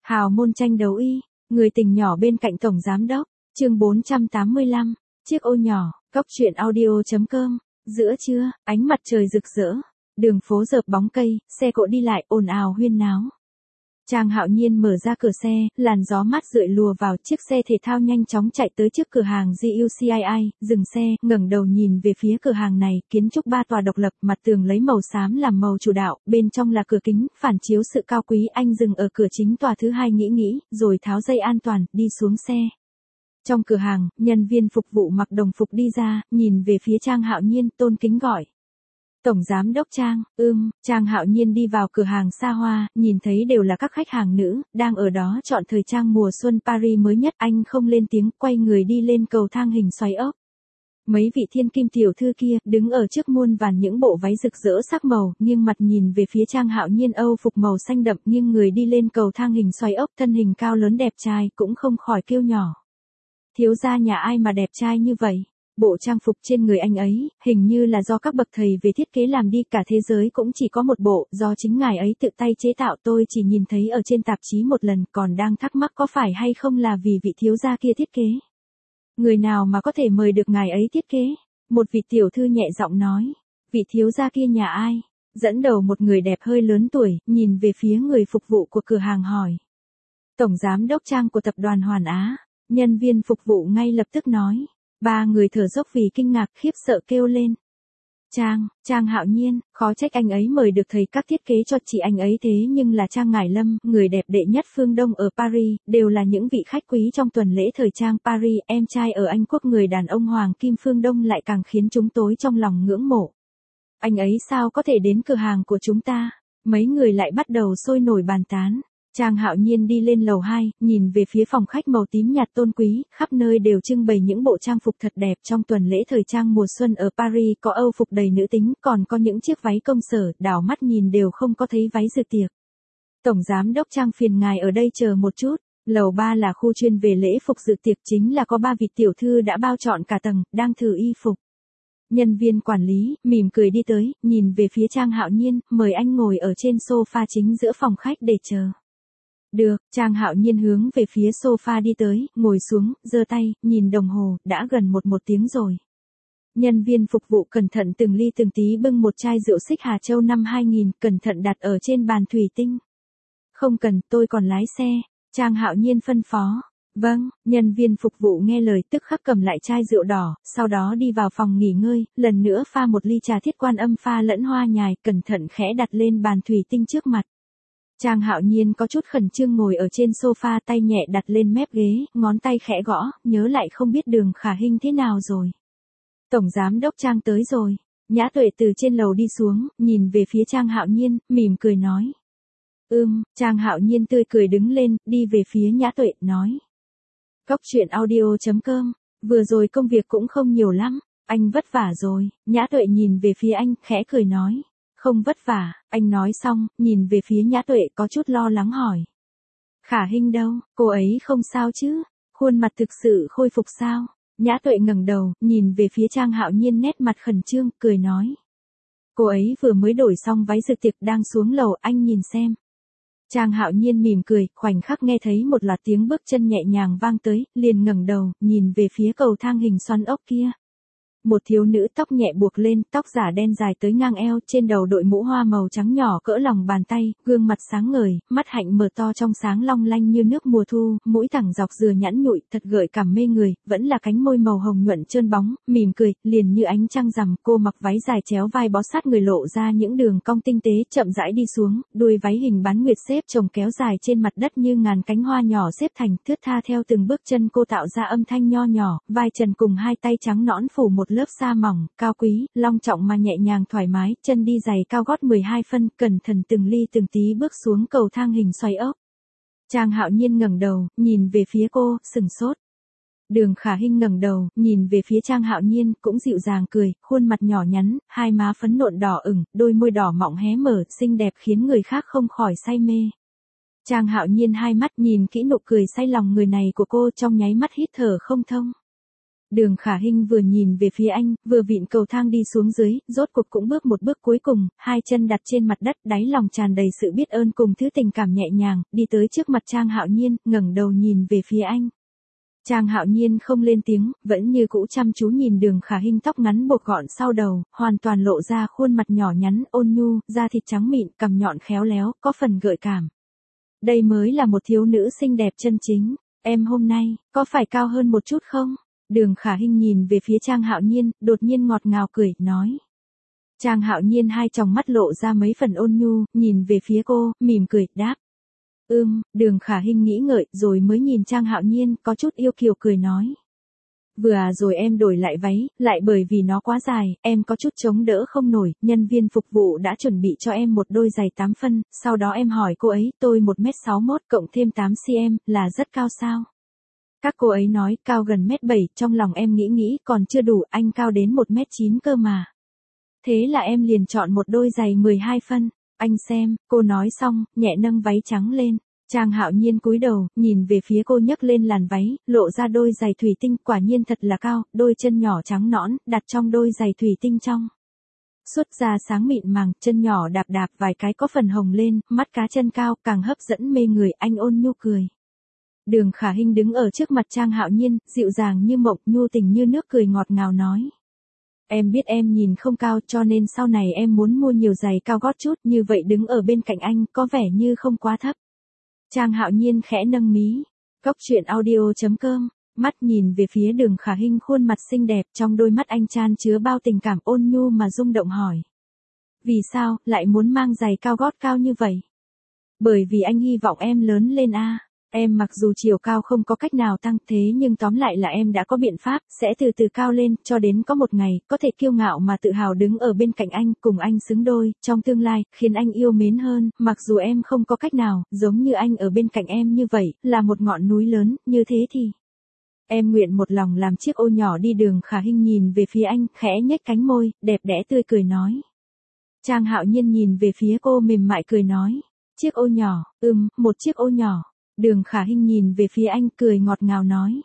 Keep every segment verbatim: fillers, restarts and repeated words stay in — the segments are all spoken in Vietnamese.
Hào môn tranh đấu y, người tình nhỏ bên cạnh tổng giám đốc, chương bốn trăm tám mươi lăm, chiếc ô nhỏ, cóc truyện audio.com, giữa trưa, ánh mặt trời rực rỡ, đường phố rợp bóng cây, xe cộ đi lại ồn ào huyên náo. Trang Hạo Nhiên mở ra cửa xe, làn gió mát rượi lùa vào, chiếc xe thể thao nhanh chóng chạy tới trước cửa hàng giê u xê i i, dừng xe, ngẩng đầu nhìn về phía cửa hàng này, kiến trúc ba tòa độc lập, mặt tường lấy màu xám làm màu chủ đạo, bên trong là cửa kính, phản chiếu sự cao quý. Anh dừng ở cửa chính tòa thứ hai nghĩ nghĩ, rồi tháo dây an toàn, đi xuống xe. Trong cửa hàng, nhân viên phục vụ mặc đồng phục đi ra, nhìn về phía Trang Hạo Nhiên, tôn kính gọi. Tổng giám đốc Trang, ưm, Trang Hạo Nhiên đi vào cửa hàng xa hoa, nhìn thấy đều là các khách hàng nữ, đang ở đó chọn thời trang mùa xuân Paris mới nhất. Anh không lên tiếng, quay người đi lên cầu thang hình xoáy ốc. Mấy vị thiên kim tiểu thư kia, đứng ở trước muôn vàn những bộ váy rực rỡ sắc màu, nghiêng mặt nhìn về phía Trang Hạo Nhiên, âu phục màu xanh đậm, nghiêng người đi lên cầu thang hình xoáy ốc, thân hình cao lớn đẹp trai, cũng không khỏi kêu nhỏ. Thiếu gia nhà ai mà đẹp trai như vậy? Bộ trang phục trên người anh ấy, hình như là do các bậc thầy về thiết kế làm đi, cả thế giới cũng chỉ có một bộ, do chính ngài ấy tự tay chế tạo, tôi chỉ nhìn thấy ở trên tạp chí một lần, còn đang thắc mắc có phải hay không là vì vị thiếu gia kia thiết kế. Người nào mà có thể mời được ngài ấy thiết kế? Một vị tiểu thư nhẹ giọng nói. Vị thiếu gia kia nhà ai? Dẫn đầu một người đẹp hơi lớn tuổi, nhìn về phía người phục vụ của cửa hàng hỏi. Tổng giám đốc Trang của tập đoàn Hoàn Á. Nhân viên phục vụ ngay lập tức nói. Ba người thở dốc vì kinh ngạc, khiếp sợ kêu lên. Trang, Trang Hạo Nhiên, khó trách anh ấy mời được thầy các thiết kế cho chị anh ấy, thế nhưng là Trang Ngải Lâm, người đẹp đệ nhất phương Đông ở Paris, đều là những vị khách quý trong tuần lễ thời trang Paris. Em trai ở Anh Quốc người đàn ông Hoàng Kim phương Đông lại càng khiến chúng tôi trong lòng ngưỡng mộ. Anh ấy sao có thể đến cửa hàng của chúng ta? Mấy người lại bắt đầu sôi nổi bàn tán. Trang Hạo Nhiên đi lên lầu hai, nhìn về phía phòng khách màu tím nhạt tôn quý, khắp nơi đều trưng bày những bộ trang phục thật đẹp. Trong tuần lễ thời trang mùa xuân ở Paris có âu phục đầy nữ tính, còn có những chiếc váy công sở, đảo mắt nhìn đều không có thấy váy dự tiệc. Tổng giám đốc Trang phiền ngài ở đây chờ một chút, lầu ba là khu chuyên về lễ phục dự tiệc, chính là có ba vị tiểu thư đã bao trọn cả tầng, đang thử y phục. Nhân viên quản lý, mỉm cười đi tới, nhìn về phía Trang Hạo Nhiên, mời anh ngồi ở trên sofa chính giữa phòng khách để chờ. Được, Trang Hạo Nhiên hướng về phía sofa đi tới, ngồi xuống, giơ tay, nhìn đồng hồ, đã gần một một tiếng rồi. Nhân viên phục vụ cẩn thận từng ly từng tí bưng một chai rượu Xích Hà Châu năm hai nghìn, cẩn thận đặt ở trên bàn thủy tinh. Không cần, tôi còn lái xe, Trang Hạo Nhiên phân phó. Vâng, nhân viên phục vụ nghe lời tức khắc cầm lại chai rượu đỏ, sau đó đi vào phòng nghỉ ngơi, lần nữa pha một ly trà Thiết Quan Âm pha lẫn hoa nhài, cẩn thận khẽ đặt lên bàn thủy tinh trước mặt. Trang Hạo Nhiên có chút khẩn trương ngồi ở trên sofa, tay nhẹ đặt lên mép ghế, ngón tay khẽ gõ, nhớ lại không biết Đường Khả Hinh thế nào rồi. Tổng giám đốc Trang tới rồi. Nhã Tuệ từ trên lầu đi xuống, nhìn về phía Trang Hạo Nhiên, mỉm cười nói. Ừm, Trang Hạo Nhiên tươi cười đứng lên, đi về phía Nhã Tuệ, nói. Cóc truyện audio.com, vừa rồi công việc cũng không nhiều lắm, anh vất vả rồi. Nhã Tuệ nhìn về phía anh, khẽ cười nói. Không vất vả, anh nói xong, nhìn về phía Nhã Tuệ có chút lo lắng hỏi. Khả Hinh đâu, cô ấy không sao chứ? Khuôn mặt thực sự khôi phục sao? Nhã Tuệ ngẩng đầu, nhìn về phía Trang Hạo Nhiên, nét mặt khẩn trương, cười nói. Cô ấy vừa mới đổi xong váy dự tiệc, đang xuống lầu, anh nhìn xem. Trang Hạo Nhiên mỉm cười, khoảnh khắc nghe thấy một loạt tiếng bước chân nhẹ nhàng vang tới, liền ngẩng đầu, nhìn về phía cầu thang hình xoắn ốc kia. Một thiếu nữ tóc nhẹ buộc lên, tóc giả đen dài tới ngang eo, trên đầu đội mũ hoa màu trắng nhỏ cỡ lòng bàn tay, gương mặt sáng ngời, mắt hạnh mở to trong sáng long lanh như nước mùa thu, mũi thẳng dọc dừa nhẵn nhụi, thật gợi cảm mê người, vẫn là cánh môi màu hồng nhuận trơn bóng, mỉm cười, liền như ánh trăng rằm. Cô mặc váy dài chéo vai bó sát người, lộ ra những đường cong tinh tế, chậm rãi đi xuống, đuôi váy hình bán nguyệt xếp chồng kéo dài trên mặt đất như ngàn cánh hoa nhỏ xếp thành, thướt tha theo từng bước chân cô tạo ra âm thanh nho nhỏ, vai trần cùng hai tay trắng nõn phủ một lớp sa mỏng, cao quý, long trọng mà nhẹ nhàng thoải mái, chân đi giày cao gót mười hai phân, cẩn thận từng ly từng tí bước xuống cầu thang hình xoay ốc. Trang Hạo Nhiên ngẩng đầu, nhìn về phía cô, sừng sốt. Đường Khả Hinh ngẩng đầu, nhìn về phía Trang Hạo Nhiên, cũng dịu dàng cười, khuôn mặt nhỏ nhắn, hai má phấn nộn đỏ ửng, đôi môi đỏ mọng hé mở, xinh đẹp khiến người khác không khỏi say mê. Trang Hạo Nhiên hai mắt nhìn kỹ nụ cười say lòng người này của cô, trong nháy mắt hít thở không thông. Đường Khả Hinh vừa nhìn về phía anh, vừa vịn cầu thang đi xuống dưới, rốt cuộc cũng bước một bước cuối cùng, hai chân đặt trên mặt đất, đáy lòng tràn đầy sự biết ơn cùng thứ tình cảm nhẹ nhàng, đi tới trước mặt Trang Hạo Nhiên, ngẩng đầu nhìn về phía anh. Trang Hạo Nhiên không lên tiếng, vẫn như cũ chăm chú nhìn Đường Khả Hinh, tóc ngắn buộc gọn sau đầu, hoàn toàn lộ ra khuôn mặt nhỏ nhắn, ôn nhu, da thịt trắng mịn, cằm nhọn khéo léo, có phần gợi cảm. Đây mới là một thiếu nữ xinh đẹp chân chính. Em hôm nay, có phải cao hơn một chút không? Đường Khả Hinh nhìn về phía Trang Hạo Nhiên, đột nhiên ngọt ngào cười, nói. Trang Hạo Nhiên hai tròng mắt lộ ra mấy phần ôn nhu, nhìn về phía cô, mỉm cười, đáp. Ưm, Đường Khả Hinh nghĩ ngợi, rồi mới nhìn Trang Hạo Nhiên, có chút yêu kiều cười nói. Vừa à rồi em đổi lại váy, lại bởi vì nó quá dài, em có chút chống đỡ không nổi, nhân viên phục vụ đã chuẩn bị cho em một đôi giày tám phân, sau đó em hỏi cô ấy, tôi một mét sáu mốt cộng thêm tám xăng-ti-mét, là rất cao sao? Các cô ấy nói, cao gần mét bảy, trong lòng em nghĩ nghĩ, còn chưa đủ, anh cao đến một mét chín cơ mà. Thế là em liền chọn một đôi giày mười hai phân, anh xem, cô nói xong, nhẹ nâng váy trắng lên. Trang Hạo Nhiên cúi đầu, nhìn về phía cô nhấc lên làn váy, lộ ra đôi giày thủy tinh, quả nhiên thật là cao, đôi chân nhỏ trắng nõn, đặt trong đôi giày thủy tinh trong. Xuất ra sáng mịn màng, chân nhỏ đạp đạp vài cái có phần hồng lên, mắt cá chân cao, càng hấp dẫn mê người, anh ôn nhu cười. Đường Khả Hinh đứng ở trước mặt Trang Hạo Nhiên, dịu dàng như mộng, nhu tình như nước, cười ngọt ngào nói. Em biết em nhìn không cao, cho nên sau này em muốn mua nhiều giày cao gót chút, như vậy đứng ở bên cạnh anh, có vẻ như không quá thấp. Trang Hạo Nhiên khẽ nâng mí. Cốc truyện audio chấm com, mắt nhìn về phía Đường Khả Hinh, khuôn mặt xinh đẹp, trong đôi mắt anh chan chứa bao tình cảm, ôn nhu mà rung động hỏi. Vì sao, lại muốn mang giày cao gót cao như vậy? Bởi vì anh hy vọng em lớn lên a. À. Em mặc dù chiều cao không có cách nào tăng, thế nhưng tóm lại là em đã có biện pháp, sẽ từ từ cao lên, cho đến có một ngày, có thể kiêu ngạo mà tự hào đứng ở bên cạnh anh, cùng anh xứng đôi, trong tương lai, khiến anh yêu mến hơn, mặc dù em không có cách nào, giống như anh ở bên cạnh em như vậy, là một ngọn núi lớn, như thế thì. Em nguyện một lòng làm chiếc ô nhỏ đi. Đường Khả Hinh nhìn về phía anh, khẽ nhếch cánh môi, đẹp đẽ tươi cười nói. Trang Hạo Nhiên nhìn về phía cô mềm mại cười nói. Chiếc ô nhỏ, ừm, một chiếc ô nhỏ. Đường Khả Hinh nhìn về phía anh, cười ngọt ngào nói.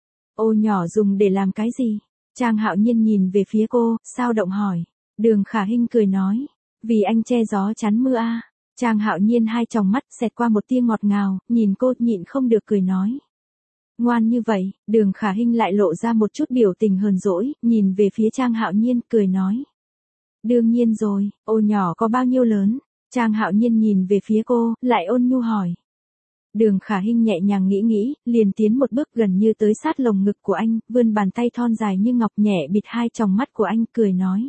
Ô nhỏ dùng để làm cái gì? Trang Hạo Nhiên nhìn về phía cô, sao động hỏi. Đường Khả Hinh cười nói. Vì anh che gió chắn mưa a. À. Trang Hạo Nhiên hai tròng mắt xẹt qua một tia ngọt ngào, nhìn cô nhịn không được cười nói. Ngoan như vậy, Đường Khả Hinh lại lộ ra một chút biểu tình hờn dỗi, nhìn về phía Trang Hạo Nhiên, cười nói. Đương nhiên rồi, ô nhỏ có bao nhiêu lớn? Trang Hạo Nhiên nhìn về phía cô, lại ôn nhu hỏi. Đường Khả Hinh nhẹ nhàng nghĩ nghĩ, liền tiến một bước gần như tới sát lồng ngực của anh, vươn bàn tay thon dài như ngọc nhẹ bịt hai tròng mắt của anh, cười nói.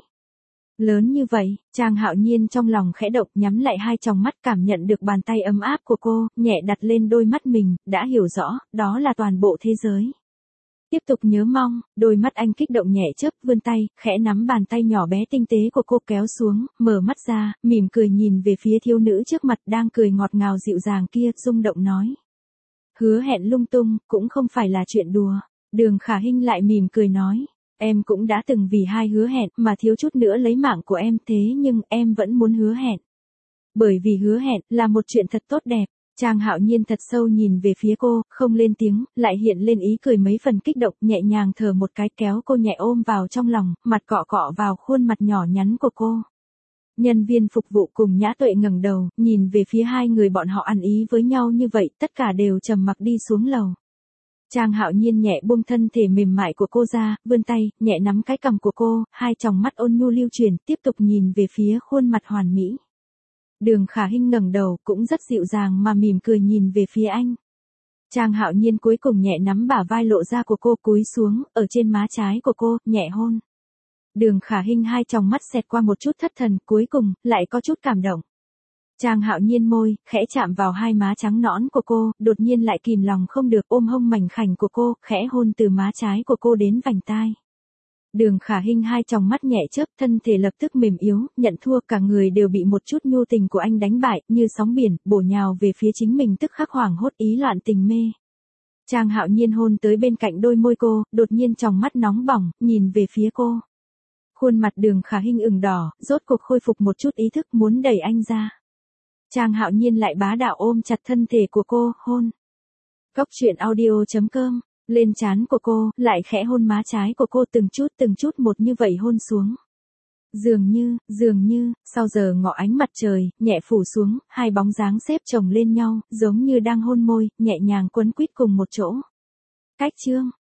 Lớn như vậy, Trang Hạo Nhiên trong lòng khẽ động, nhắm lại hai tròng mắt, cảm nhận được bàn tay ấm áp của cô, nhẹ đặt lên đôi mắt mình, đã hiểu rõ, đó là toàn bộ thế giới. Tiếp tục nhớ mong, đôi mắt anh kích động nhẹ chớp, vươn tay, khẽ nắm bàn tay nhỏ bé tinh tế của cô kéo xuống, mở mắt ra, mỉm cười nhìn về phía thiếu nữ trước mặt đang cười ngọt ngào dịu dàng kia, rung động nói. Hứa hẹn lung tung, cũng không phải là chuyện đùa. Đường Khả Hinh lại mỉm cười nói. Em cũng đã từng vì hai hứa hẹn mà thiếu chút nữa lấy mạng của em, thế nhưng em vẫn muốn hứa hẹn. Bởi vì hứa hẹn là một chuyện thật tốt đẹp. Trang Hạo Nhiên thật sâu nhìn về phía cô, không lên tiếng, lại hiện lên ý cười mấy phần kích động, nhẹ nhàng thở một cái, kéo cô nhẹ ôm vào trong lòng, mặt cọ cọ vào khuôn mặt nhỏ nhắn của cô. Nhân viên phục vụ cùng Nhã Tuệ ngẩng đầu, nhìn về phía hai người bọn họ ăn ý với nhau như vậy, tất cả đều trầm mặc đi xuống lầu. Trang Hạo Nhiên nhẹ buông thân thể mềm mại của cô ra, vươn tay, nhẹ nắm cái cằm của cô, hai tròng mắt ôn nhu lưu chuyển, tiếp tục nhìn về phía khuôn mặt hoàn mỹ. Đường Khả Hinh ngẩng đầu, cũng rất dịu dàng mà mỉm cười nhìn về phía anh. Trang Hạo Nhiên cuối cùng nhẹ nắm bả vai lộ ra của cô, cúi xuống, ở trên má trái của cô, nhẹ hôn. Đường Khả Hinh hai tròng mắt xẹt qua một chút thất thần, cuối cùng, lại có chút cảm động. Trang Hạo Nhiên môi, khẽ chạm vào hai má trắng nõn của cô, đột nhiên lại kìm lòng không được ôm hông mảnh khảnh của cô, khẽ hôn từ má trái của cô đến vành tai. Đường Khả Hinh hai tròng mắt nhẹ chớp, thân thể lập tức mềm yếu, nhận thua, cả người đều bị một chút nhu tình của anh đánh bại, như sóng biển, bổ nhào về phía chính mình, tức khắc hoảng hốt, ý loạn tình mê. Trang Hạo Nhiên hôn tới bên cạnh đôi môi cô, đột nhiên tròng mắt nóng bỏng, nhìn về phía cô. Khuôn mặt Đường Khả Hinh ửng đỏ, rốt cuộc khôi phục một chút ý thức, muốn đẩy anh ra. Trang Hạo Nhiên lại bá đạo ôm chặt thân thể của cô, hôn. Cốc truyện audio chấm com lên trán của cô, lại khẽ hôn má trái của cô từng chút từng chút một như vậy hôn xuống. Dường như, dường như, sau giờ ngọ ánh mặt trời, nhẹ phủ xuống, hai bóng dáng xếp chồng lên nhau, giống như đang hôn môi, nhẹ nhàng quấn quýt cùng một chỗ. Cách chương